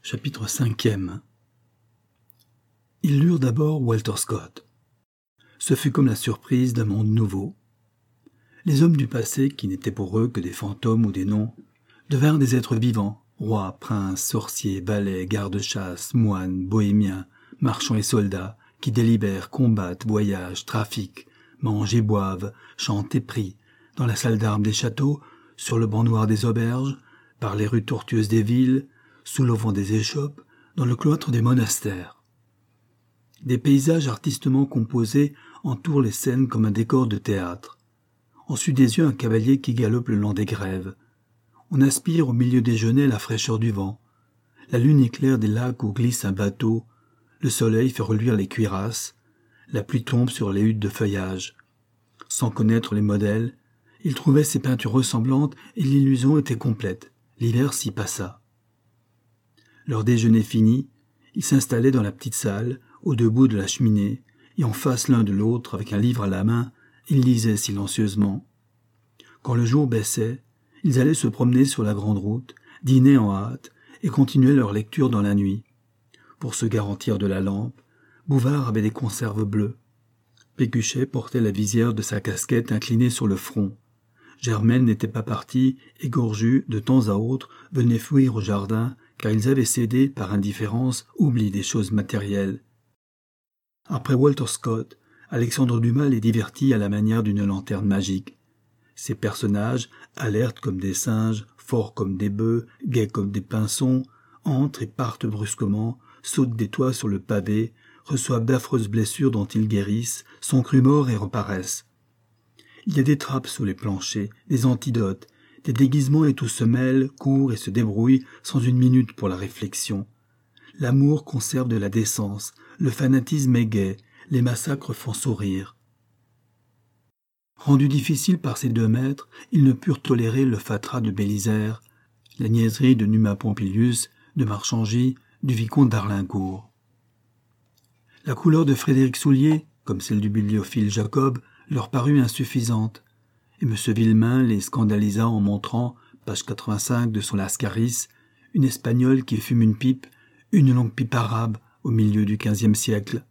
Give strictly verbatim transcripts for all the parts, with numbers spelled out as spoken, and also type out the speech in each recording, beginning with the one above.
Chapitre cinquième. Ils lurent d'abord Walter Scott. Ce fut comme la surprise d'un monde nouveau. Les hommes du passé, qui n'étaient pour eux que des fantômes ou des noms, devinrent des êtres vivants, rois, princes, sorciers, valets, gardes-chasse, moines, bohémiens, marchands et soldats, qui délibèrent, combattent, voyagent, trafiquent, mangent et boivent, chantent et prient, dans la salle d'armes des châteaux, sur le banc noir des auberges, par les rues tortueuses des villes, sous l'auvent des échoppes, dans le cloître des monastères. Des paysages artistement composés entourent les scènes comme un décor de théâtre. En suit des yeux un cavalier qui galope le long des grèves. On aspire au milieu des genêts la fraîcheur du vent. La lune éclaire des lacs où glisse un bateau. Le soleil fait reluire les cuirasses. La pluie tombe sur les huttes de feuillage. Sans connaître les modèles, il trouvait ces peintures ressemblantes et l'illusion était complète. L'hiver s'y passa. Leur déjeuner fini, ils s'installaient dans la petite salle, au debout de la cheminée, et en face l'un de l'autre, avec un livre à la main, ils lisaient silencieusement. Quand le jour baissait, ils allaient se promener sur la grande route, dînaient en hâte, et continuaient leur lecture dans la nuit. Pour se garantir de la lampe, Bouvard avait des conserves bleues. Pécuchet portait la visière de sa casquette inclinée sur le front. Germaine n'était pas partie, et Gorju, de temps à autre, venait fouiller au jardin, car ils avaient cédé, par indifférence, oubli des choses matérielles. Après Walter Scott, Alexandre Dumas les divertit à la manière d'une lanterne magique. Ces personnages, alertes comme des singes, forts comme des bœufs, gais comme des pinsons, entrent et partent brusquement, sautent des toits sur le pavé, reçoivent d'affreuses blessures dont ils guérissent, sont crus morts et reparaissent. Il y a des trappes sous les planchers, des antidotes, des déguisements et tout se mêle, court et se débrouille sans une minute pour la réflexion. L'amour conserve de la décence, le fanatisme est gai, les massacres font sourire. Rendus difficiles par ces deux maîtres, ils ne purent tolérer le fatras de Bélisaire, la niaiserie de Numa Pompilius, de Marchangy, du vicomte d'Arlincourt. La couleur de Frédéric Soulier, comme celle du bibliophile Jacob, leur parut insuffisante, et M. Villemain les scandalisa en montrant, page quatre-vingt-cinq de son Lascaris, une Espagnole qui fume une pipe, une longue pipe arabe, au milieu du quinzième siècle.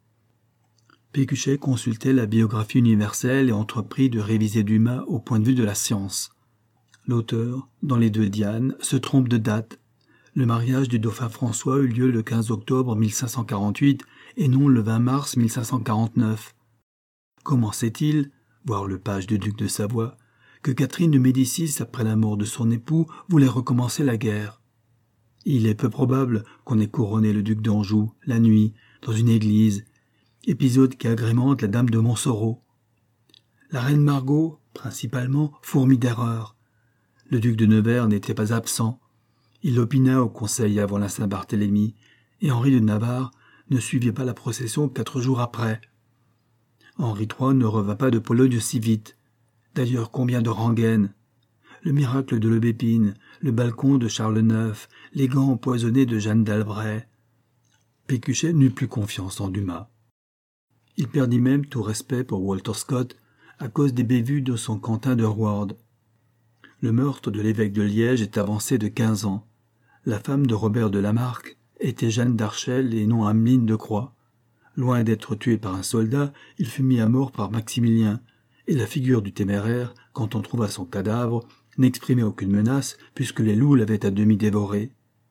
Pécuchet consultait la biographie universelle et entreprit de réviser Dumas au point de vue de la science. L'auteur, dans les deux Dianes, se trompe de date. Le mariage du dauphin François eut lieu le quinze octobre mille cinq cent quarante-huit et non le vingt mars mille cinq cent quarante-neuf. Comment sait-il, voir le page du duc de Savoie, que Catherine de Médicis, après la mort de son époux, voulait recommencer la guerre? Il est peu probable qu'on ait couronné le duc d'Anjou, la nuit, dans une église, épisode qui agrémente la dame de Montsoreau. La reine Margot, principalement, fourmille d'erreurs. Le duc de Nevers n'était pas absent. Il opina au conseil avant la Saint-Barthélemy, et Henri de Navarre ne suivit pas la procession quatre jours après. Henri trois ne revint pas de Pologne si vite. D'ailleurs, combien de rengaines? Le miracle de l'Aubépine, le balcon de Charles neuf, les gants empoisonnés de Jeanne d'Albret. Pécuchet n'eut plus confiance en Dumas. Il perdit même tout respect pour Walter Scott à cause des bévues de son Quentin de Rourde. Le meurtre de l'évêque de Liège est avancé de quinze ans. La femme de Robert de Lamarck était Jeanne d'Archel et non Ameline de Croix. Loin d'être tué par un soldat, il fut mis à mort par Maximilien, et la figure du téméraire, quand on trouva son cadavre, n'exprimait aucune menace puisque les loups l'avaient à demi dévoré.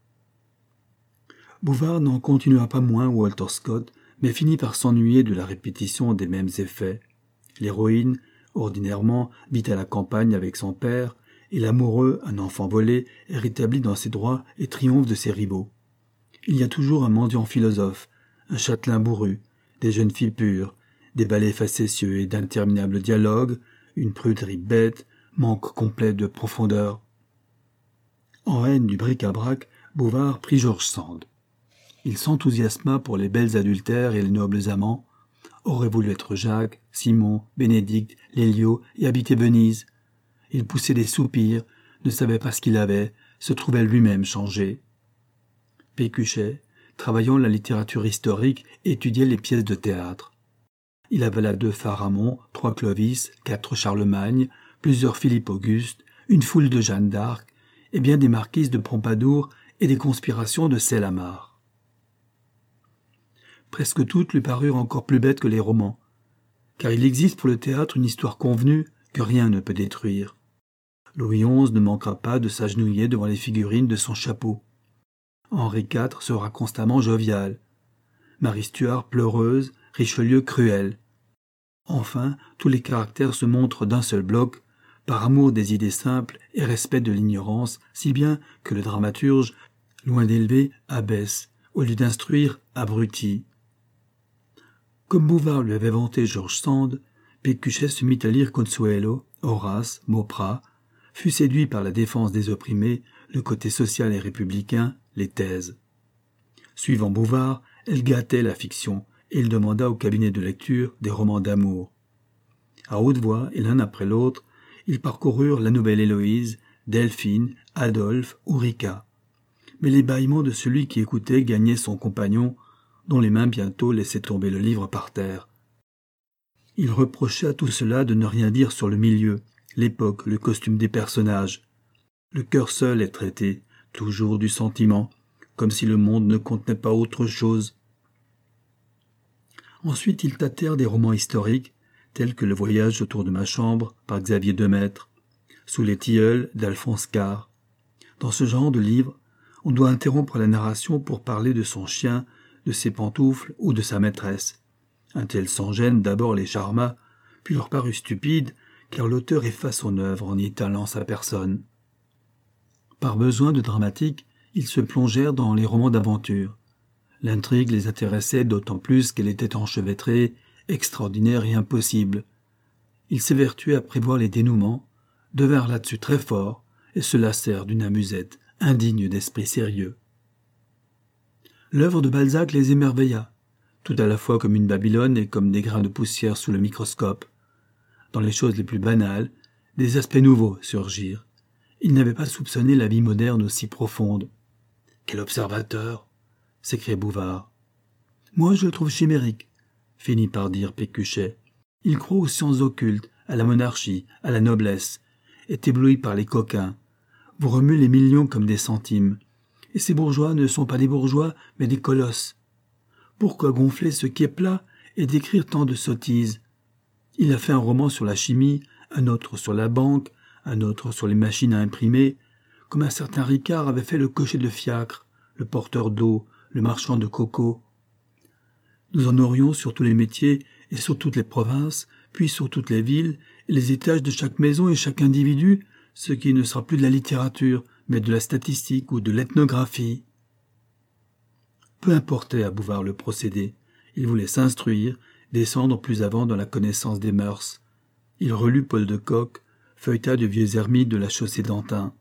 Bouvard n'en continua pas moins Walter Scott, mais finit par s'ennuyer de la répétition des mêmes effets. L'héroïne, ordinairement, vit à la campagne avec son père, et l'amoureux, un enfant volé, est rétabli dans ses droits et triomphe de ses rivaux. Il y a toujours un mendiant philosophe, un châtelain bourru, des jeunes filles pures, des ballets facétieux et d'interminables dialogues, une pruderie bête, manque complet de profondeur. En haine du bric-à-brac, Bouvard prit George Sand. Il s'enthousiasma pour les belles adultères et les nobles amants, aurait voulu être Jacques, Simon, Bénédicte, Lélio et habiter Venise. Il poussait des soupirs, ne savait pas ce qu'il avait, se trouvait lui-même changé. Pécuchet, travaillant la littérature historique, étudiait les pièces de théâtre. Il avala deux Pharamond, trois Clovis, quatre Charlemagne, plusieurs Philippe Auguste, une foule de Jeanne d'Arc, et bien des marquises de Pompadour et des conspirations de Sellamar. Presque toutes lui parurent encore plus bêtes que les romans, car il existe pour le théâtre une histoire convenue que rien ne peut détruire. Louis onze ne manquera pas de s'agenouiller devant les figurines de son chapeau. Henri quatre sera constamment jovial. Marie Stuart pleureuse, Richelieu cruel. Enfin, tous les caractères se montrent d'un seul bloc, par amour des idées simples et respect de l'ignorance, si bien que le dramaturge, loin d'élever, abaisse, au lieu d'instruire, abrutit. Comme Bouvard lui avait vanté George Sand, Pécuchet se mit à lire Consuelo, Horace, Mauprat, fut séduit par la défense des opprimés, le côté social et républicain, les thèses. Suivant Bouvard, elle gâtait la fiction, et il demanda au cabinet de lecture des romans d'amour. À haute voix, et l'un après l'autre, ils parcoururent La Nouvelle Héloïse, Delphine, Adolphe, Ourika. Mais les bâillements de celui qui écoutait gagnaient son compagnon, dont les mains bientôt laissaient tomber le livre par terre. Il reprochait à tout cela de ne rien dire sur le milieu, l'époque, le costume des personnages. Le cœur seul est traité, toujours du sentiment, comme si le monde ne contenait pas autre chose. Ensuite, ils tâtèrent des romans historiques, tels que Le Voyage autour de ma chambre, par Xavier Demaître, Sous les tilleuls d'Alphonse Karr. Dans ce genre de livre, on doit interrompre la narration pour parler de son chien, de ses pantoufles ou de sa maîtresse. Un tel sans-gêne d'abord les charma, puis leur parut stupide, car l'auteur efface son œuvre en y étalant sa personne. Par besoin de dramatique, ils se plongèrent dans les romans d'aventure. L'intrigue les intéressait d'autant plus qu'elle était enchevêtrée, extraordinaire et impossible. Ils s'évertuaient à prévoir les dénouements, devinrent là-dessus très forts et se lassèrent d'une amusette indigne d'esprit sérieux. L'œuvre de Balzac les émerveilla, tout à la fois comme une Babylone et comme des grains de poussière sous le microscope. Dans les choses les plus banales, des aspects nouveaux surgirent. Ils n'avaient pas soupçonné la vie moderne aussi profonde. « Quel observateur !» s'écriait Bouvard. « Moi, je le trouve chimérique », finit par dire Pécuchet. « Il croit aux sciences occultes, à la monarchie, à la noblesse, est ébloui par les coquins, vous remue les millions comme des centimes. Et ces bourgeois ne sont pas des bourgeois, mais des colosses. Pourquoi gonfler ce qui est plat et décrire tant de sottises? Il a fait un roman sur la chimie, un autre sur la banque, un autre sur les machines à imprimer, comme un certain Ricard avait fait le cocher de fiacre, le porteur d'eau, le marchand de coco. Nous en aurions sur tous les métiers et sur toutes les provinces, puis sur toutes les villes, et les étages de chaque maison et chaque individu, ce qui ne sera plus de la littérature, mais de la statistique ou de l'ethnographie. Peu importait à Bouvard le procédé. Il voulait s'instruire, descendre plus avant dans la connaissance des mœurs. Il relut Paul de Kock, feuilleta de vieux ermites de la chaussée d'Antin.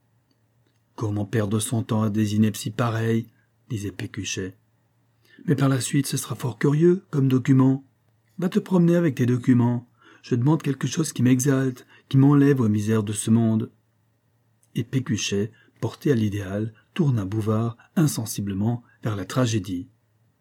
« Comment perdre son temps à des inepties pareilles ?» disait Pécuchet. « Mais par la suite, ce sera fort curieux, comme document. Va te promener avec tes documents. Je demande quelque chose qui m'exalte, qui m'enlève aux misères de ce monde. » Et Pécuchet, porté à l'idéal, tourna Bouvard insensiblement vers la tragédie.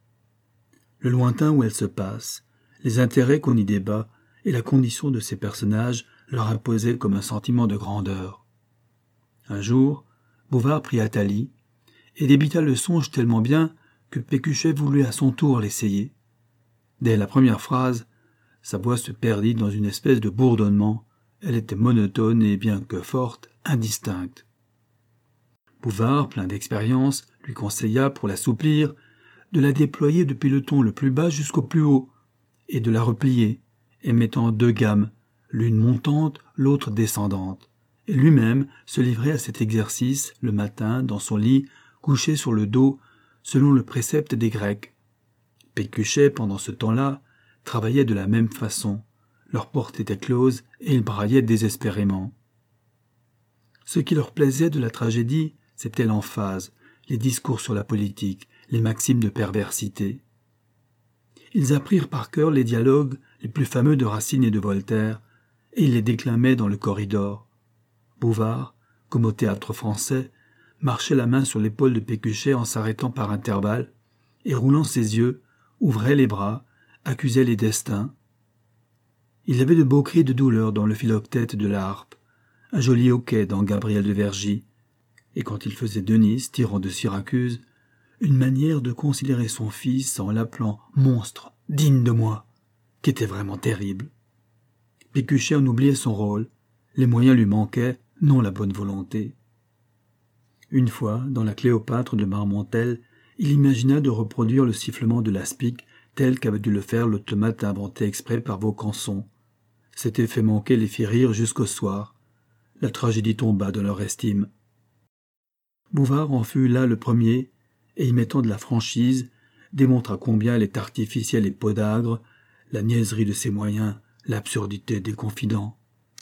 Le lointain où elle se passe, les intérêts qu'on y débat et la condition de ces personnages leur imposaient comme un sentiment de grandeur. Un jour, Bouvard prit Athalie et débita le songe tellement bien que Pécuchet voulut à son tour l'essayer. Dès la première phrase, sa voix se perdit dans une espèce de bourdonnement. Elle était monotone et, bien que forte, indistincte. Bouvard, plein d'expérience, lui conseilla, pour l'assouplir, de la déployer depuis le ton le plus bas jusqu'au plus haut, et de la replier, émettant deux gammes, l'une montante, l'autre descendante. Et lui-même se livrait à cet exercice le matin, dans son lit, couché sur le dos, selon le précepte des Grecs. Pécuchet, pendant ce temps-là, travaillait de la même façon. Leur porte était close et ils braillaient désespérément. Ce qui leur plaisait de la tragédie, c'était l'emphase, les discours sur la politique, les maximes de perversité. Ils apprirent par cœur les dialogues les plus fameux de Racine et de Voltaire, et ils les déclamaient dans le corridor. Bouvard, comme au théâtre français, marchait la main sur l'épaule de Pécuchet en s'arrêtant par intervalles, et roulant ses yeux, ouvrait les bras, accusait les destins. Il y avait de beaux cris de douleur dans le philoctète de la harpe, un joli hoquet dans Gabriel de Vergy, et quand il faisait Denys, tyran de Syracuse, une manière de considérer son fils en l'appelant « monstre, digne de moi », qui était vraiment terrible. Pécuchet en oubliait son rôle, les moyens lui manquaient, non la bonne volonté. Une fois, dans la Cléopâtre de Marmontel, il imagina de reproduire le sifflement de l'aspic tel qu'avait dû le faire l'automate inventé exprès par Vaucanson. Cet effet manqué les fit rire jusqu'au soir. La tragédie tomba dans leur estime. Bouvard en fut là le premier, et y mettant de la franchise, démontra combien elle est artificielle et podagre, la niaiserie de ses moyens, l'absurdité des confidents.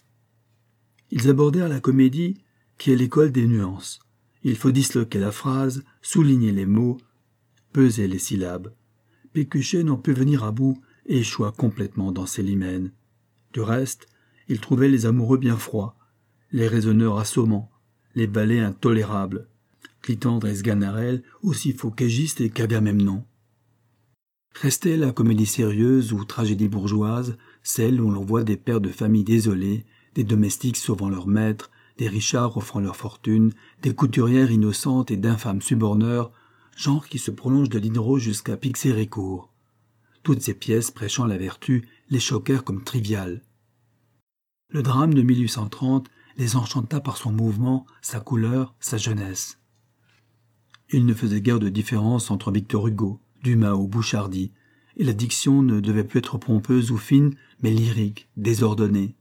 Ils abordèrent la comédie, qui est l'école des nuances. Il faut disloquer la phrase, souligner les mots, peser les syllabes. Pécuchet n'en put venir à bout et échoua complètement dans ses limènes. Du reste, il trouvait les amoureux bien froids, les raisonneurs assommants, les valets intolérables, Clitandre et Sganarelle aussi faux qu'égistes et qu'Agamemnon. Restait la comédie sérieuse ou tragédie bourgeoise, celle où l'on voit des pères de famille désolés, des domestiques sauvant leurs maîtres, des richards offrant leur fortune, des couturières innocentes et d'infâmes suborneurs, genre qui se prolonge de Diderot jusqu'à Pixérécourt. Toutes ces pièces prêchant la vertu les choquèrent comme triviales. Le drame de mille huit cent trente les enchanta par son mouvement, sa couleur, sa jeunesse. Il ne faisait guère de différence entre Victor Hugo, Dumas ou Bouchardy, et la diction ne devait plus être pompeuse ou fine, mais lyrique, désordonnée.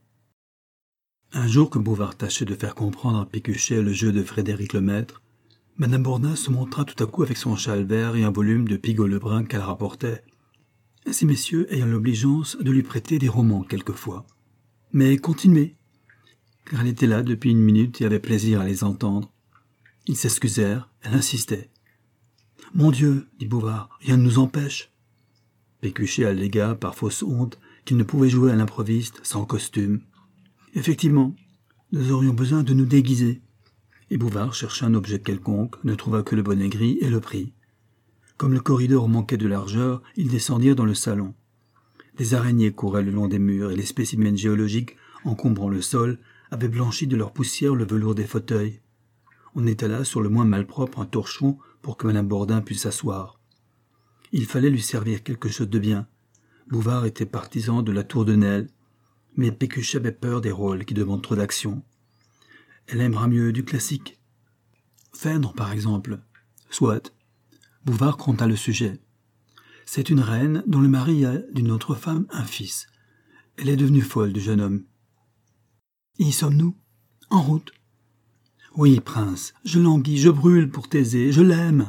Un jour que Bouvard tâchait de faire comprendre à Pécuchet le jeu de Frédéric Lemaître, Madame Bourdin se montra tout à coup avec son châle vert et un volume de Pigault-Lebrun qu'elle rapportait. Ces messieurs ayant l'obligeance de lui prêter des romans quelquefois. Mais continuez, car elle était là depuis une minute et avait plaisir à les entendre. Ils s'excusèrent, elle insistait. « Mon Dieu, dit Bouvard, rien ne nous empêche. » Pécuchet allégua par fausse honte qu'il ne pouvait jouer à l'improviste sans costume. Effectivement, nous aurions besoin de nous déguiser. Et Bouvard chercha un objet quelconque, ne trouva que le bonnet gris et le prit. Comme le corridor manquait de largeur, ils descendirent dans le salon. Des araignées couraient le long des murs et les spécimens géologiques, encombrant le sol, avaient blanchi de leur poussière le velours des fauteuils. On étala sur le moins malpropre un torchon pour que Madame Bourdin pût s'asseoir. Il fallait lui servir quelque chose de bien. Bouvard était partisan de la tour de Nesle, mais Pécuchet avait peur des rôles qui demandent trop d'action. Elle aimera mieux du classique. Phèdre, par exemple. Soit. Bouvard compta le sujet. C'est une reine dont le mari a d'une autre femme un fils. Elle est devenue folle du jeune homme. Y sommes-nous? En route. Oui, prince, je languis, je brûle pour Thésée, je l'aime.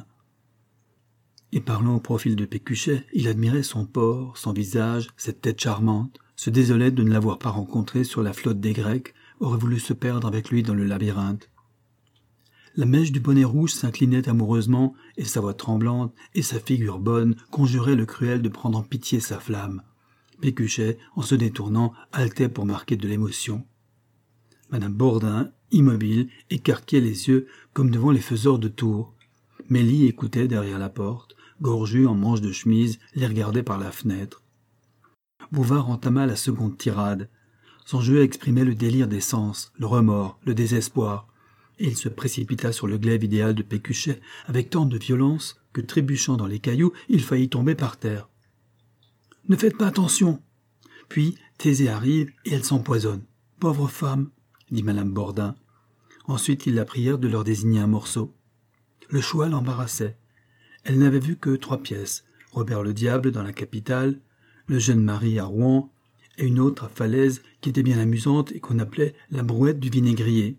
Et parlant au profil de Pécuchet, il admirait son port, son visage, cette tête charmante, se désolait de ne l'avoir pas rencontré sur la flotte des Grecs, aurait voulu se perdre avec lui dans le labyrinthe. La mèche du bonnet rouge s'inclinait amoureusement, et sa voix tremblante, et sa figure bonne, conjuraient le cruel de prendre en pitié sa flamme. Pécuchet, en se détournant, haletait pour marquer de l'émotion. Madame Bourdin, immobile, écarquait les yeux comme devant les faiseurs de tours. Mélie écoutait derrière la porte, gorgue en manche de chemise, les regardait par la fenêtre. Bouvard entama la seconde tirade. Son jeu exprimait le délire des sens, le remords, le désespoir, et il se précipita sur le glaive idéal de Pécuchet avec tant de violence que, trébuchant dans les cailloux, il faillit tomber par terre. « Ne faites pas attention !» Puis Thésée arrive et elle s'empoisonne. « Pauvre femme !» dit Madame Bourdin. Ensuite, ils la prièrent de leur désigner un morceau. Le choix l'embarrassait. Elle n'avait vu que trois pièces, Robert le Diable dans la capitale, le jeune Marie à Rouen, et une autre à Falaise qui était bien amusante et qu'on appelait la brouette du vinaigrier.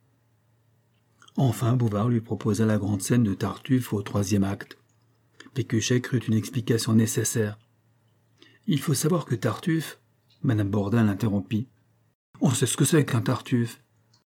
Enfin, Bouvard lui proposa la grande scène de Tartuffe au troisième acte. Pécuchet crut une explication nécessaire. Il faut savoir que Tartuffe... Madame Bourdin l'interrompit. On sait ce que c'est qu'un Tartuffe.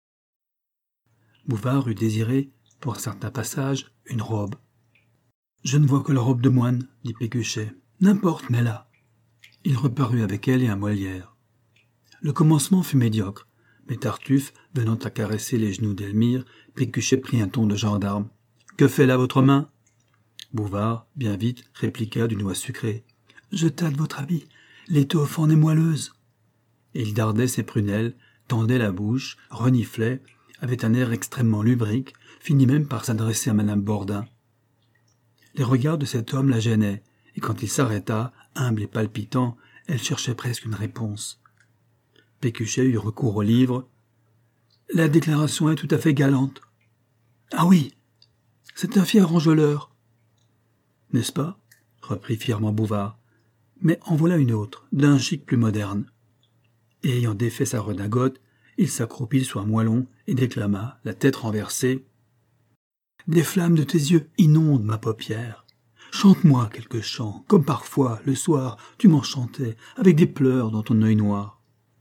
Bouvard eût désiré, pour certains passages, une robe. Je ne vois que la robe de moine, dit Pécuchet. N'importe, mais là. Il reparut avec elle et un Molière. Le commencement fut médiocre, mais Tartuffe, venant à caresser les genoux d'Elmire, Pécuchet prit un ton de gendarme. « Que fait là votre main ?» Bouvard, bien vite, répliqua d'une voix sucrée. « Je tâte votre habit, l'étoffe en est moelleuse. » Et il dardait ses prunelles, tendait la bouche, reniflait, avait un air extrêmement lubrique, finit même par s'adresser à madame Bordin. Les regards de cet homme la gênaient, et quand il s'arrêta, humble et palpitant, elle cherchait presque une réponse. Pécuchet eut recours au livre. « La déclaration est tout à fait galante. »« Ah oui, c'est un fier enjôleur. »« N'est-ce pas ?» reprit fièrement Bouvard. « Mais en voilà une autre, d'un chic plus moderne. » Et ayant défait sa redingote, il s'accroupit sur un moellon et déclama, la tête renversée. « Des flammes de tes yeux inondent ma paupière. Chante-moi quelques chants, comme parfois, le soir, tu m'enchantais, avec des pleurs dans ton œil noir. »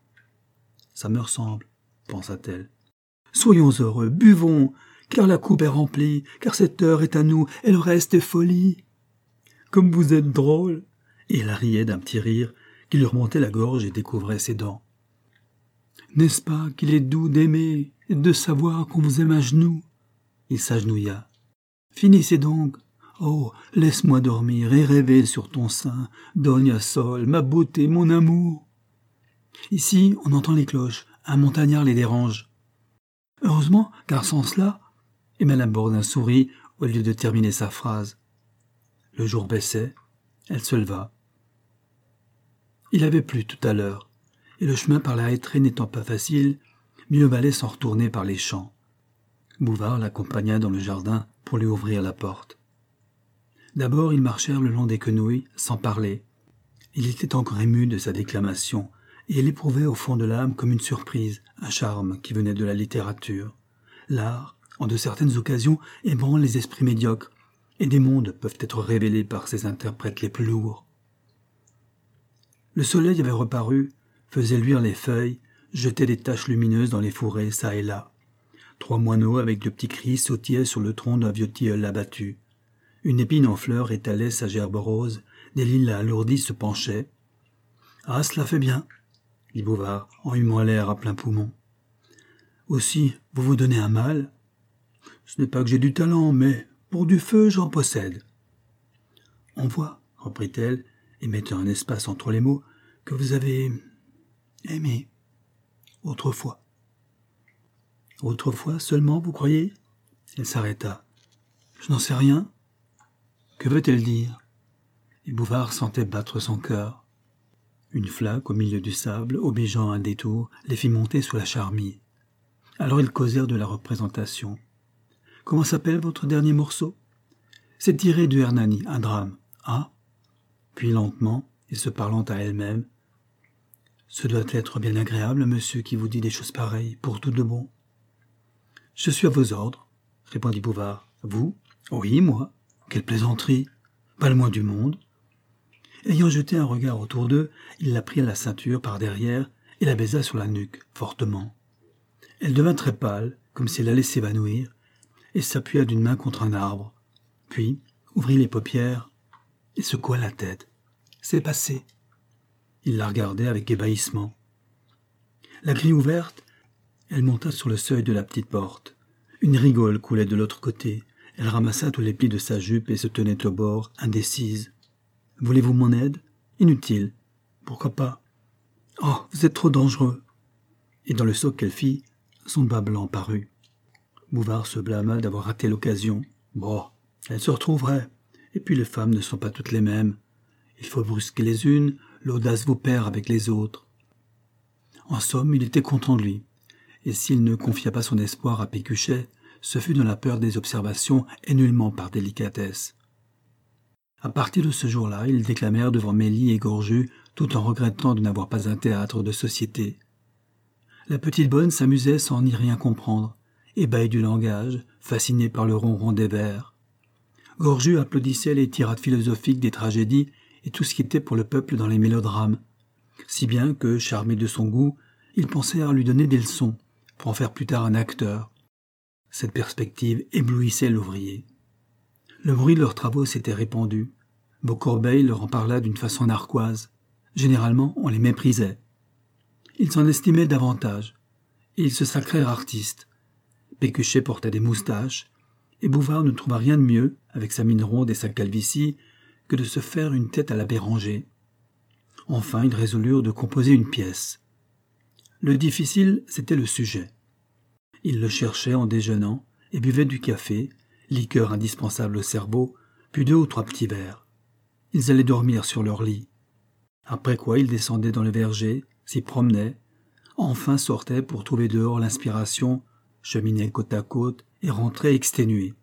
« Ça me ressemble, pensa-t-elle. « Soyons heureux, buvons, car la coupe est remplie, car cette heure est à nous, et le reste est folie. Comme vous êtes drôle !» Et elle riait d'un petit rire qui lui remontait la gorge et découvrait ses dents. « N'est-ce pas qu'il est doux d'aimer et de savoir qu'on vous aime à genoux ?» Il s'agenouilla. « Finissez donc. Oh, laisse-moi dormir et rêver sur ton sein, Dona Sol, ma beauté, mon amour. » Ici, on entend les cloches, un montagnard les dérange. Heureusement, car sans cela, et madame Bordin sourit au lieu de terminer sa phrase. Le jour baissait, elle se leva. Il avait plu tout à l'heure, et le chemin par la hêtraie n'étant pas facile, mieux valait s'en retourner par les champs. Bouvard l'accompagna dans le jardin pour lui ouvrir la porte. D'abord, ils marchèrent le long des quenouilles, sans parler. Il était encore ému de sa déclamation, et il éprouvait au fond de l'âme comme une surprise, un charme qui venait de la littérature. L'art, en de certaines occasions, ébranle les esprits médiocres, et des mondes peuvent être révélés par ses interprètes les plus lourds. Le soleil avait reparu, faisait luire les feuilles, jetait des taches lumineuses dans les fourrés çà et là. Trois moineaux avec de petits cris sautillaient sur le tronc d'un vieux tilleul abattu. Une épine en fleurs étalait sa gerbe rose, des lilas alourdis se penchaient. « Ah, cela fait bien !» dit Bouvard, en humant l'air à plein poumon. « Aussi, vous vous donnez un mal ? Ce n'est pas que j'ai du talent, mais pour du feu, j'en possède. »« On voit, reprit-elle, et mettant un espace entre les mots, que vous avez aimé autrefois. »« Autrefois seulement, vous croyez ?» Elle s'arrêta. « Je n'en sais rien. Que veut-elle dire ?» Et Bouvard sentait battre son cœur. Une flaque au milieu du sable, obligeant un détour, les fit monter sous la charmille. Alors ils causèrent de la représentation. « Comment s'appelle votre dernier morceau ?»« C'est tiré du Hernani, un drame. »« Ah ?» Puis lentement, et se parlant à elle-même, « Ce doit être bien agréable, monsieur qui vous dit des choses pareilles, pour tout de bon. »« Je suis à vos ordres, » répondit Bouvard. « Vous ? » ?»« Oui, moi. Quelle plaisanterie. Pas le moins du monde. » Ayant jeté un regard autour d'eux, il la prit à la ceinture par derrière et la baisa sur la nuque, fortement. Elle devint très pâle, comme si elle allait s'évanouir, et s'appuya d'une main contre un arbre. Puis, ouvrit les paupières et secoua la tête. « C'est passé. » Il la regardait avec ébahissement. La grille ouverte, elle monta sur le seuil de la petite porte. Une rigole coulait de l'autre côté. Elle ramassa tous les plis de sa jupe et se tenait au bord, indécise. « Voulez-vous mon aide ? Inutile. Pourquoi pas ? Oh, vous êtes trop dangereux. » Et dans le saut qu'elle fit, son bas blanc parut. Bouvard se blâma d'avoir raté l'occasion. Bon, elle se retrouverait. Et puis les femmes ne sont pas toutes les mêmes. Il faut brusquer les unes, l'audace vous perd avec les autres. En somme, il était content de lui. Et s'il ne confia pas son espoir à Pécuchet, ce fut dans la peur des observations et nullement par délicatesse. À partir de ce jour-là, ils déclamèrent devant Mélie et Gorju, tout en regrettant de n'avoir pas un théâtre de société. La petite bonne s'amusait sans n'y rien comprendre, ébahie du langage, fascinée par le ronron des vers. Gorju applaudissait les tirades philosophiques des tragédies et tout ce qui était pour le peuple dans les mélodrames, si bien que, charmé de son goût, il pensait à lui donner des leçons, pour en faire plus tard un acteur. Cette perspective éblouissait l'ouvrier. Le bruit de leurs travaux s'était répandu. Beaucorbeil leur en parla d'une façon narquoise. Généralement, on les méprisait. Ils s'en estimaient davantage, et ils se sacrèrent artistes. Pécuchet portait des moustaches, et Bouvard ne trouva rien de mieux, avec sa mine ronde et sa calvitie, que de se faire une tête à la Béranger. Enfin, ils résolurent de composer une pièce. Le difficile, c'était le sujet. Ils le cherchaient en déjeunant, et buvaient du café, liqueur indispensable au cerveau, puis deux ou trois petits verres. Ils allaient dormir sur leur lit. Après quoi ils descendaient dans le verger, s'y promenaient, enfin sortaient pour trouver dehors l'inspiration, cheminaient côte à côte et rentraient exténués.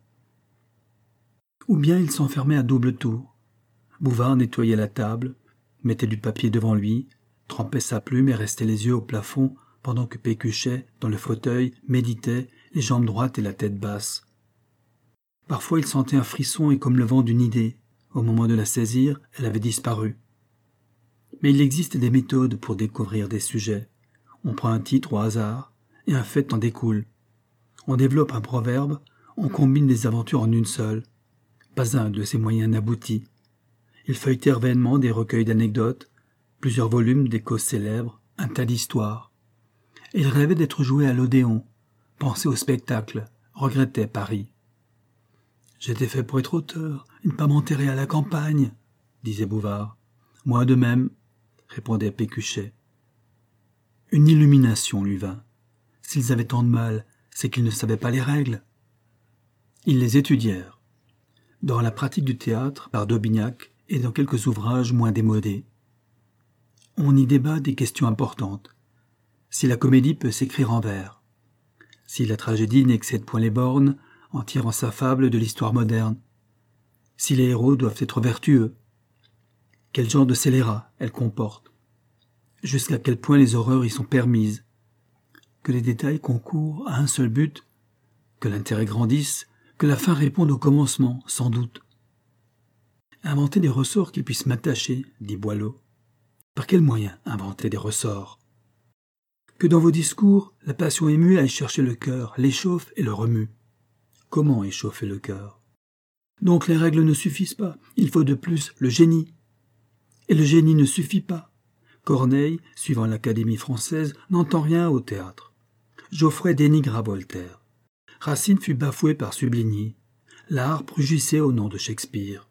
Ou bien ils s'enfermaient à double tour. Bouvard nettoyait la table, mettait du papier devant lui, trempait sa plume et restait les yeux au plafond pendant que Pécuchet, dans le fauteuil, méditait, les jambes droites et la tête basse. Parfois il sentait un frisson et comme le vent d'une idée. Au moment de la saisir, elle avait disparu. Mais il existe des méthodes pour découvrir des sujets. On prend un titre au hasard, et un fait en découle. On développe un proverbe, on combine des aventures en une seule. Pas un de ces moyens n'aboutit. Ils feuilletèrent vainement des recueils d'anecdotes, plusieurs volumes d'échos célèbres, un tas d'histoires. Et ils rêvaient d'être joués à l'Odéon, pensaient au spectacle, regrettaient Paris. « J'étais fait pour être auteur, et ne pas m'enterrer à la campagne, » disait Bouvard. « Moi de même, » répondait Pécuchet. Une illumination lui vint. S'ils avaient tant de mal, c'est qu'ils ne savaient pas les règles. Ils les étudièrent. Dans la pratique du théâtre, par d'Aubignac, et dans quelques ouvrages moins démodés. On y débat des questions importantes. Si la comédie peut s'écrire en vers, si la tragédie n'excède point les bornes, en tirant sa fable de l'histoire moderne, si les héros doivent être vertueux, quel genre de scélérat elles comportent, jusqu'à quel point les horreurs y sont permises, que les détails concourent à un seul but, que l'intérêt grandisse, que la fin réponde au commencement, sans doute. Inventer des ressorts qui puissent m'attacher, dit Boileau. Par quel moyen inventer des ressorts? Que dans vos discours, la passion émue aille chercher le cœur, l'échauffe et le remue. Comment échauffer le cœur? Donc les règles ne suffisent pas, il faut de plus le génie. Et le génie ne suffit pas. Corneille, suivant l'Académie française, n'entend rien au théâtre. Geoffrey dénigra Voltaire. Racine fut bafoué par Subligny. L'art rugissait au nom de Shakespeare.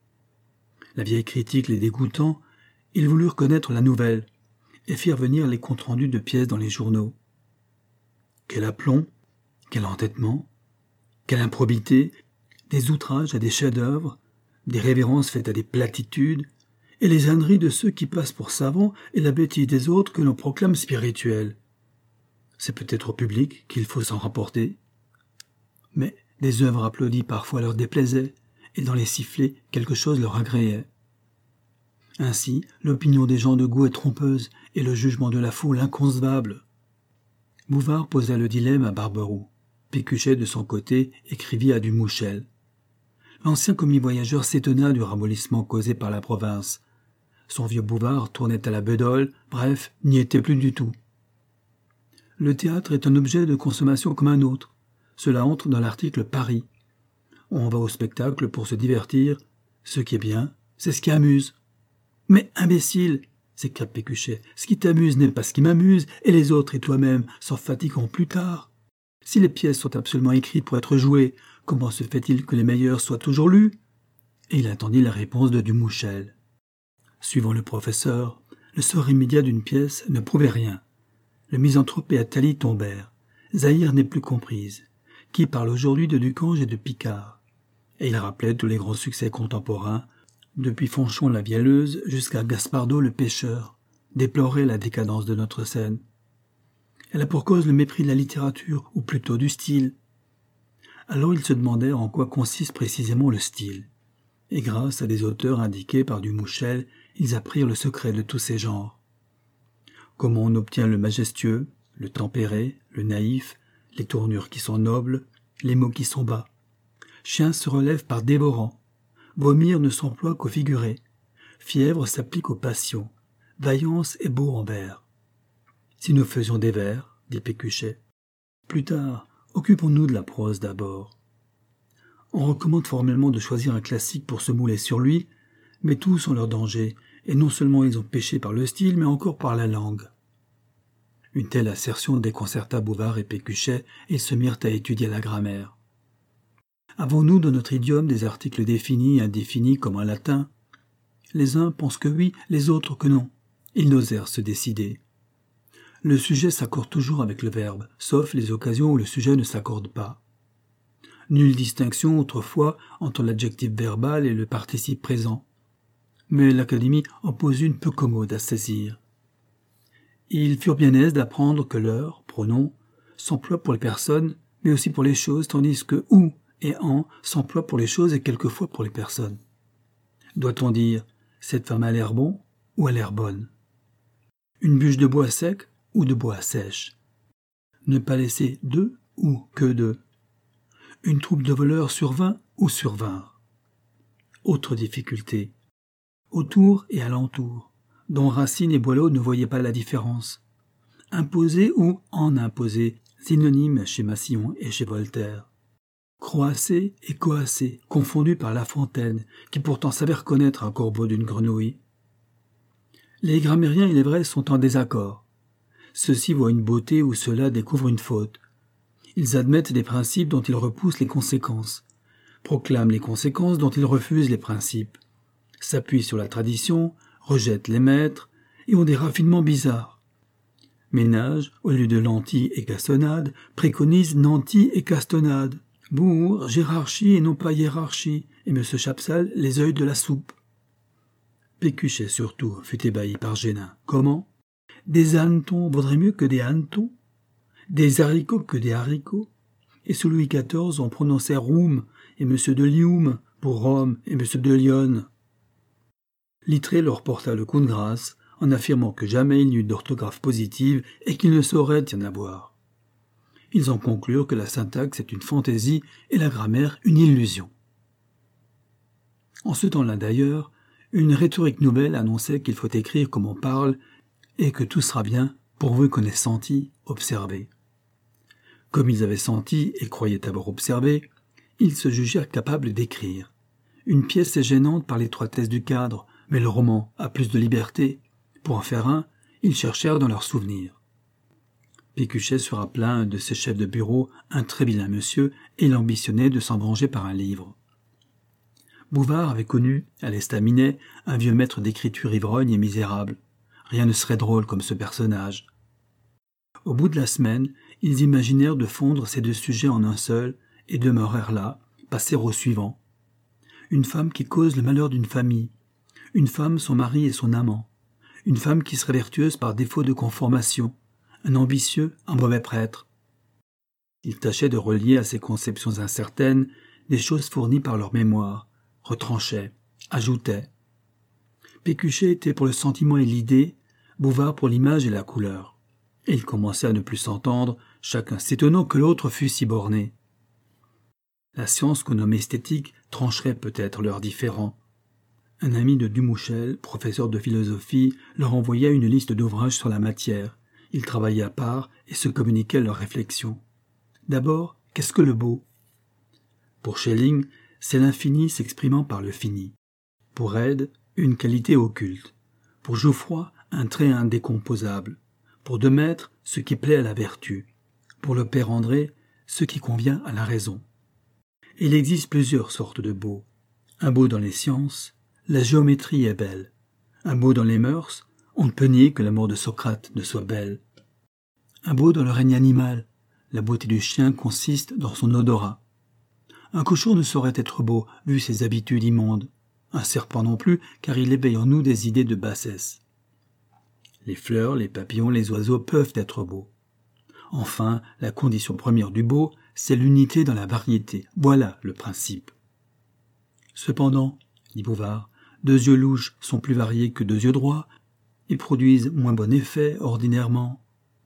La vieille critique les dégoûtant, ils voulurent connaître la nouvelle et firent venir les comptes rendus de pièces dans les journaux. Quel aplomb, quel entêtement, quelle improbité, des outrages à des chefs-d'œuvre, des révérences faites à des platitudes, et les âneries de ceux qui passent pour savants et la bêtise des autres que l'on proclame spirituelle. C'est peut-être au public qu'il faut s'en rapporter. Mais des œuvres applaudies parfois leur déplaisaient, et dans les sifflets, quelque chose leur agréait. Ainsi, l'opinion des gens de goût est trompeuse, et le jugement de la foule inconcevable. Bouvard posa le dilemme à Barberoux. Pécuchet, de son côté, écrivit à Dumouchel. L'ancien commis-voyageur s'étonna du ramollissement causé par la province. Son vieux Bouvard tournait à la beudole, bref, n'y était plus du tout. Le théâtre est un objet de consommation comme un autre. Cela entre dans l'article Paris. On va au spectacle pour se divertir. Ce qui est bien, c'est ce qui amuse. Mais imbécile, s'écria Pécuchet, ce qui t'amuse n'est pas ce qui m'amuse, et les autres et toi-même s'en fatigueront plus tard. Si les pièces sont absolument écrites pour être jouées, comment se fait-il que les meilleures soient toujours lues? Et il attendit la réponse de Dumouchel. Suivant le professeur, le sort immédiat d'une pièce ne prouvait rien. Le misanthrope et Athalie tombèrent. Zaïre n'est plus comprise. Qui parle aujourd'hui de Ducange et de Picard? Et il rappelait tous les grands succès contemporains, depuis Fanchon la Vielleuse jusqu'à Gaspardo le pêcheur, déplorait la décadence de notre scène. Elle a pour cause le mépris de la littérature, ou plutôt du style. Alors ils se demandèrent en quoi consiste précisément le style. Et grâce à des auteurs indiqués par Dumouchel, ils apprirent le secret de tous ces genres. Comment on obtient le majestueux, le tempéré, le naïf, les tournures qui sont nobles, les mots qui sont bas. Chien se relève par dévorant. Vomir ne s'emploie qu'au figuré. Fièvre s'applique aux passions. Vaillance est beau en vers. Si nous faisions des vers, dit Pécuchet. Plus tard, occupons-nous de la prose d'abord. On recommande formellement de choisir un classique pour se mouler sur lui, mais tous ont leur danger, et non seulement ils ont péché par le style, mais encore par la langue. Une telle assertion déconcerta Bouvard et Pécuchet, et ils se mirent à étudier la grammaire. Avons-nous dans notre idiome des articles définis et indéfinis comme en latin? Les uns pensent que oui, les autres que non. Ils n'osèrent se décider. Le sujet s'accorde toujours avec le verbe, sauf les occasions où le sujet ne s'accorde pas. Nulle distinction autrefois entre l'adjectif verbal et le participe présent. Mais l'Académie en pose une peu commode à saisir. Ils furent bien aises d'apprendre que leur pronom s'emploie pour les personnes, mais aussi pour les choses, tandis que ou et en s'emploient pour les choses et quelquefois pour les personnes. Doit-on dire « cette femme a l'air bon » ou « a l'air bonne » ? Une bûche de bois sec ou de bois sèche ? Ne pas laisser deux ou que deux ? Une troupe de voleurs survint ou survinrent ? Autre difficulté. Autour et alentour, dont Racine et Boileau ne voyaient pas la différence. Imposer ou en imposer, synonyme chez Massillon et chez Voltaire. Croasser et coasser, confondus par La Fontaine, qui pourtant savait reconnaître un corbeau d'une grenouille. Les grammairiens, il est vrai, sont en désaccord. Ceux-ci voient une beauté où ceux-là découvrent une faute. Ils admettent des principes dont ils repoussent les conséquences, proclament les conséquences dont ils refusent les principes, s'appuient sur la tradition, rejettent les maîtres et ont des raffinements bizarres. Ménage, au lieu de lentilles et cassonade, préconise nantis et cassonade. Bourg, hiérarchie et non pas hiérarchie, et M. Chapsal, les œils de la soupe. Pécuchet, surtout, fut ébahi par Génin. Comment ? Des hannetons vaudrait mieux que des hannetons ? Des haricots que des haricots ? Et sous Louis quatorze, on prononçait Roum et M. de Lioum pour Rome et M. de Lyon. Littré leur porta le coup de grâce en affirmant que jamais il n'y eut d'orthographe positive et qu'il ne saurait y en avoir. Ils en conclurent que la syntaxe est une fantaisie et la grammaire une illusion. En ce temps-là d'ailleurs, une rhétorique nouvelle annonçait qu'il faut écrire comme on parle et que tout sera bien pourvu qu'on ait senti, observé. Comme ils avaient senti et croyaient avoir observé, ils se jugèrent capables d'écrire. Une pièce est gênante par l'étroitesse du cadre, mais le roman a plus de liberté. Pour en faire un, ils cherchèrent dans leurs souvenirs. Pécuchet se rappela un de ses chefs de bureau, un très vilain monsieur, et il ambitionnait de s'en venger par un livre. Bouvard avait connu, à l'estaminet, un vieux maître d'écriture ivrogne et misérable. Rien ne serait drôle comme ce personnage. Au bout de la semaine, ils imaginèrent de fondre ces deux sujets en un seul, et demeurèrent là, passer au suivant. Une femme qui cause le malheur d'une famille, une femme son mari et son amant, une femme qui serait vertueuse par défaut de conformation, un ambitieux, un mauvais prêtre. Ils tâchaient de relier à ces conceptions incertaines des choses fournies par leur mémoire, retranchaient, ajoutaient. Pécuchet était pour le sentiment et l'idée, Bouvard pour l'image et la couleur. Et ils commençaient à ne plus s'entendre, chacun s'étonnant que l'autre fût si borné. La science qu'on nomme esthétique trancherait peut-être leurs différends. Un ami de Dumouchel, professeur de philosophie, leur envoya une liste d'ouvrages sur la matière. Ils travaillaient à part et se communiquaient leurs réflexions. D'abord, qu'est-ce que le beau ? Pour Schelling, c'est l'infini s'exprimant par le fini. Pour Red, une qualité occulte. Pour Geoffroy, un trait indécomposable. Pour Demaître, ce qui plaît à la vertu. Pour le père André, ce qui convient à la raison. Et il existe plusieurs sortes de beaux. Un beau dans les sciences, la géométrie est belle. Un beau dans les mœurs, on ne peut nier que la mort de Socrate ne soit belle. Un beau dans le règne animal, la beauté du chien consiste dans son odorat. Un cochon ne saurait être beau, vu ses habitudes immondes. Un serpent non plus, car il éveille en nous des idées de bassesse. Les fleurs, les papillons, les oiseaux peuvent être beaux. Enfin, la condition première du beau, c'est l'unité dans la variété. Voilà le principe. Cependant, dit Bouvard, deux yeux louches sont plus variés que deux yeux droits, et produisent moins bon effet ordinairement.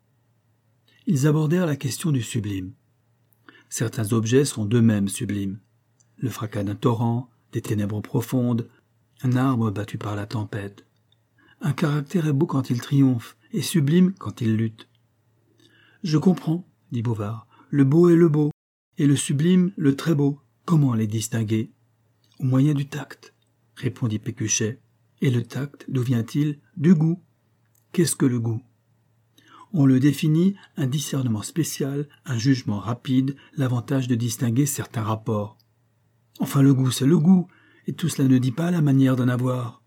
Ils abordèrent la question du sublime. Certains objets sont d'eux-mêmes sublimes. Le fracas d'un torrent, des ténèbres profondes, un arbre battu par la tempête. Un caractère est beau quand il triomphe, et sublime quand il lutte. Je comprends, dit Bouvard, le beau est le beau, et le sublime le très beau. Comment les distinguer ? Au moyen du tact, répondit Pécuchet. Et le tact, d'où vient-il ? Du goût. Qu'est-ce que le goût ? On le définit un discernement spécial, un jugement rapide, l'avantage de distinguer certains rapports. Enfin, le goût, c'est le goût, et tout cela ne dit pas la manière d'en avoir.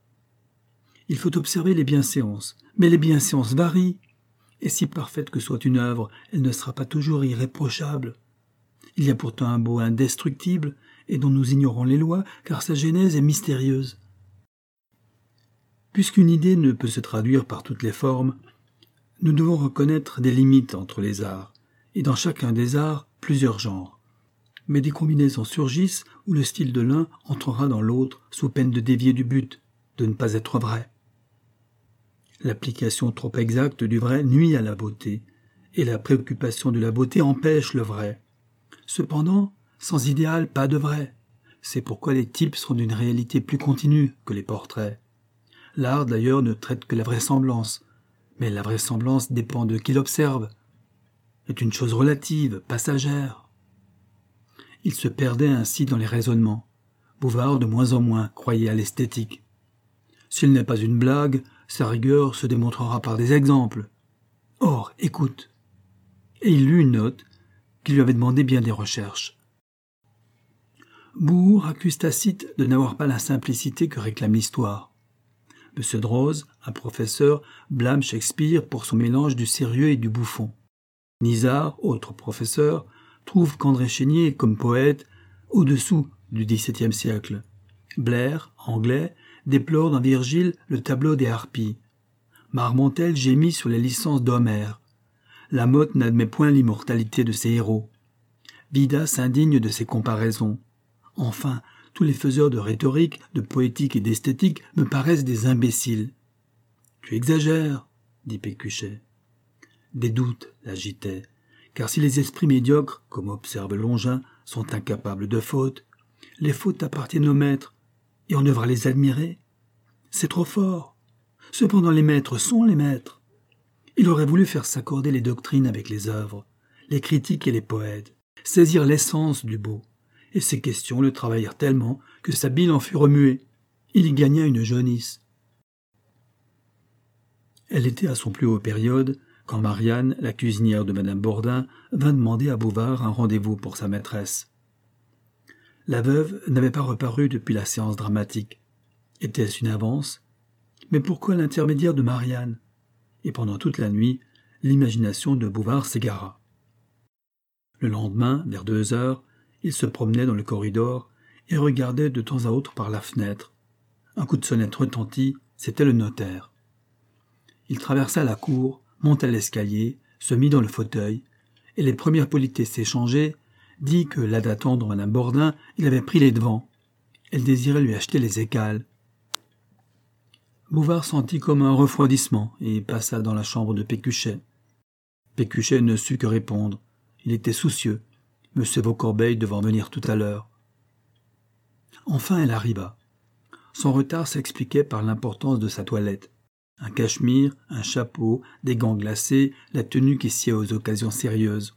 Il faut observer les bienséances, mais les bienséances varient, et si parfaite que soit une œuvre, elle ne sera pas toujours irréprochable. Il y a pourtant un beau indestructible, et dont nous ignorons les lois, car sa genèse est mystérieuse. Puisqu'une idée ne peut se traduire par toutes les formes, nous devons reconnaître des limites entre les arts, et dans chacun des arts, plusieurs genres. Mais des combinaisons surgissent où le style de l'un entrera dans l'autre sous peine de dévier du but, de ne pas être vrai. L'application trop exacte du vrai nuit à la beauté, et la préoccupation de la beauté empêche le vrai. Cependant, sans idéal, pas de vrai. C'est pourquoi les types sont d'une réalité plus continue que les portraits. L'art, d'ailleurs, ne traite que la vraisemblance, mais la vraisemblance dépend de qui l'observe. C'est une chose relative, passagère. Il se perdait ainsi dans les raisonnements. Bouvard, de moins en moins, croyait à l'esthétique. S'il n'est pas une blague, sa rigueur se démontrera par des exemples. Or, écoute. Et il lut une note qui lui avait demandé bien des recherches. Bourg accuse Tacite de n'avoir pas la simplicité que réclame l'histoire. M. Droz, un professeur, blâme Shakespeare pour son mélange du sérieux et du bouffon. Nisard, autre professeur, trouve qu'André Chénier, comme poète, au-dessous du dix-septième siècle. Blair, anglais, déplore dans Virgile le tableau des harpies. Marmontel gémit sur les licences d'Homère. Lamotte n'admet point l'immortalité de ses héros. Vida s'indigne de ses comparaisons. Enfin, tous les faiseurs de rhétorique, de poétique et d'esthétique me paraissent des imbéciles. « Tu exagères, » dit Pécuchet. Des doutes l'agitaient, car si les esprits médiocres, comme observe Longin, sont incapables de fautes, les fautes appartiennent aux maîtres, et on devra les admirer. C'est trop fort. Cependant les maîtres sont les maîtres. Il aurait voulu faire s'accorder les doctrines avec les œuvres, les critiques et les poètes, saisir l'essence du beau. Et ces questions le travaillèrent tellement que sa bile en fut remuée. Il y gagna une jaunisse. Elle était à son plus haut période quand Marianne, la cuisinière de Madame Bourdin, vint demander à Bouvard un rendez-vous pour sa maîtresse. La veuve n'avait pas reparu depuis la séance dramatique. Était-ce une avance? Mais pourquoi l'intermédiaire de Marianne? Et pendant toute la nuit, l'imagination de Bouvard s'égara. Le lendemain, vers deux heures, il se promenait dans le corridor et regardait de temps à autre par la fenêtre. Un coup de sonnette retentit, c'était le notaire. Il traversa la cour, monta l'escalier, se mit dans le fauteuil, et les premières politesses échangées, dit que, là d'attendre Madame Bourdin, il avait pris les devants. Elle désirait lui acheter les écales. Bouvard sentit comme un refroidissement et passa dans la chambre de Pécuchet. Pécuchet ne sut que répondre. Il était soucieux. Monsieur Vaucorbeil devant venir tout à l'heure. Enfin elle arriva. Son retard s'expliquait par l'importance de sa toilette. Un cachemire, un chapeau, des gants glacés, la tenue qui sied aux occasions sérieuses.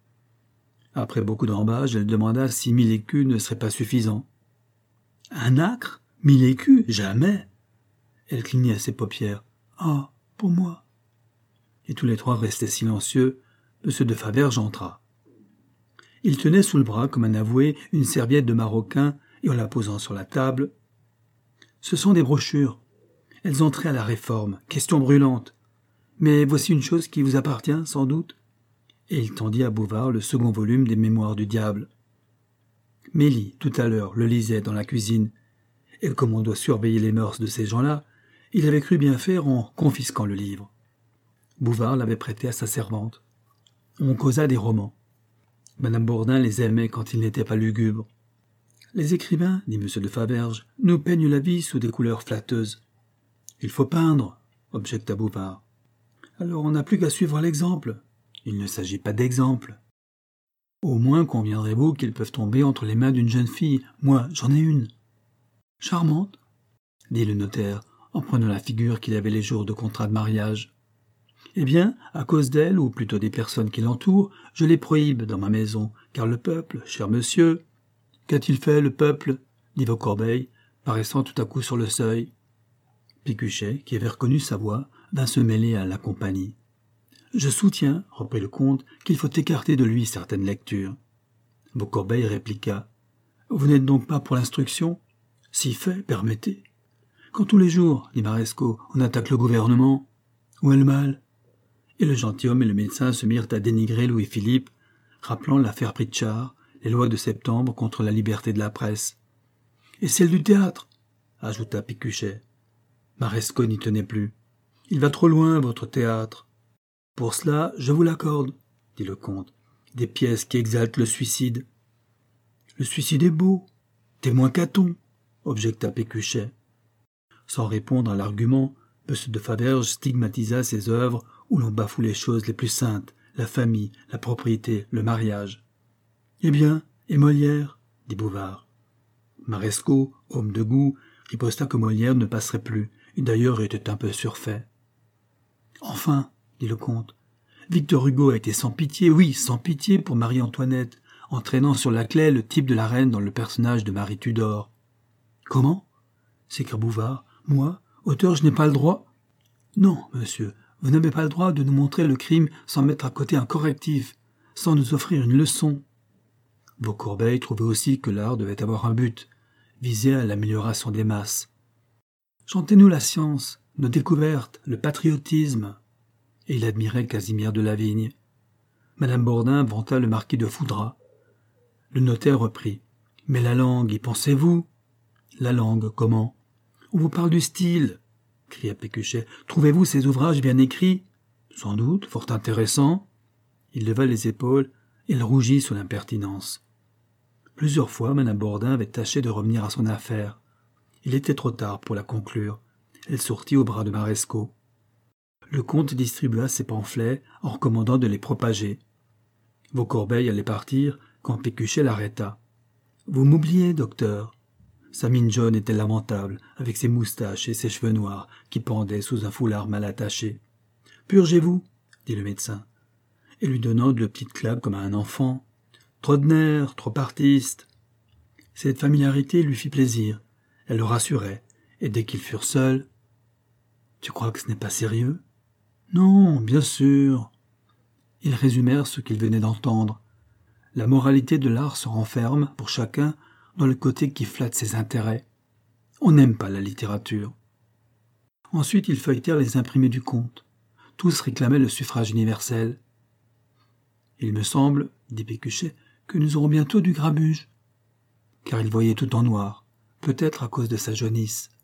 Après beaucoup d'embâges, elle demanda si mille écus ne seraient pas suffisants. Un acre? Mille écus? Jamais! Elle clignait ses paupières. Ah, pour moi! Et tous les trois restaient silencieux. Monsieur de Faverges entra. Il tenait sous le bras, comme un avoué, une serviette de maroquin, et en la posant sur la table, « Ce sont des brochures. Elles ont trait à la réforme, question brûlante. Mais voici une chose qui vous appartient, sans doute. » Et il tendit à Bouvard le second volume des Mémoires du diable. Mélie, tout à l'heure, le lisait dans la cuisine, et comme on doit surveiller les mœurs de ces gens-là, il avait cru bien faire en confisquant le livre. Bouvard l'avait prêté à sa servante. On causa des romans. Madame Bourdin les aimait quand ils n'étaient pas lugubres. Les écrivains, dit M. de Faverges, nous peignent la vie sous des couleurs flatteuses. Il faut peindre, objecta Bouvard. Alors on n'a plus qu'à suivre l'exemple. Il ne s'agit pas d'exemple. Au moins conviendrez-vous qu'ils peuvent tomber entre les mains d'une jeune fille. Moi, j'en ai une. Charmante, dit le notaire, en prenant la figure qu'il avait les jours de contrat de mariage. Eh bien, à cause d'elle, ou plutôt des personnes qui l'entourent, je les prohibe dans ma maison, car le peuple, cher monsieur... Qu'a-t-il fait, le peuple? Dit Vaucorbeil, paraissant tout à coup sur le seuil. Pécuchet, qui avait reconnu sa voix, vint se mêler à la compagnie. Je soutiens, reprit le comte, qu'il faut écarter de lui certaines lectures. Vaucorbeil répliqua. Vous n'êtes donc pas pour l'instruction? Si fait, permettez. Quand tous les jours, dit Marescot, on attaque le gouvernement, où est le mal? Et le gentilhomme et le médecin se mirent à dénigrer Louis-Philippe, rappelant l'affaire Pritchard, les lois de septembre contre la liberté de la presse. « Et celle du théâtre !» ajouta Pécuchet. Marescot n'y tenait plus. « Il va trop loin, votre théâtre. »« Pour cela, je vous l'accorde, » dit le comte. « Des pièces qui exaltent le suicide. »« Le suicide est beau. Témoin Caton, » objecta Pécuchet. Sans répondre à l'argument, M. de Faverges stigmatisa ces œuvres où l'on bafoue les choses les plus saintes, la famille, la propriété, le mariage. « Eh bien, et Molière ?» dit Bouvard. Marescot, homme de goût, riposta que Molière ne passerait plus, et d'ailleurs était un peu surfait. « Enfin, » dit le comte, « Victor Hugo a été sans pitié, oui, sans pitié pour Marie-Antoinette, entraînant sur la claie le type de la reine dans le personnage de Marie Tudor. »« Comment ?» s'écria Bouvard. « Moi, auteur, je n'ai pas le droit ?»« Non, monsieur, vous n'avez pas le droit de nous montrer le crime sans mettre à côté un correctif, sans nous offrir une leçon. » Vaucorbeil trouvait aussi que l'art devait avoir un but, viser à l'amélioration des masses. « Chantez-nous la science, nos découvertes, le patriotisme. » Et il admirait Casimir de Lavigne. Madame Bourdin vanta le marquis de Foudras. Le notaire reprit. « Mais la langue, y pensez-vous ?»« La langue, comment ?»« On vous parle du style, » cria Pécuchet. « Trouvez-vous ces ouvrages bien écrits ?»« Sans doute, fort intéressants. » Il leva les épaules et il rougit sous l'impertinence. Plusieurs fois, Madame Bourdin avait tâché de revenir à son affaire. Il était trop tard pour la conclure. Elle sortit au bras de Marescot. Le comte distribua ses pamphlets en recommandant de les propager. Vaucorbeil allait partir quand Pécuchet l'arrêta. « Vous m'oubliez, docteur. » Sa mine jaune était lamentable, avec ses moustaches et ses cheveux noirs qui pendaient sous un foulard mal attaché. « Purgez-vous, » dit le médecin, et lui donnant de petites claques comme à un enfant. « Trop de nerfs, trop artiste. » Cette familiarité lui fit plaisir. Elle le rassurait, et dès qu'ils furent seuls, « Tu crois que ce n'est pas sérieux ?»« Non, bien sûr. » Ils résumèrent ce qu'ils venaient d'entendre. La moralité de l'art se renferme, pour chacun, dans le côté qui flatte ses intérêts. On n'aime pas la littérature. Ensuite, ils feuilletèrent les imprimés du comte. Tous réclamaient le suffrage universel. « Il me semble, dit Pécuchet, que nous aurons bientôt du grabuge. » Car il voyait tout en noir, peut-être à cause de sa jaunisse.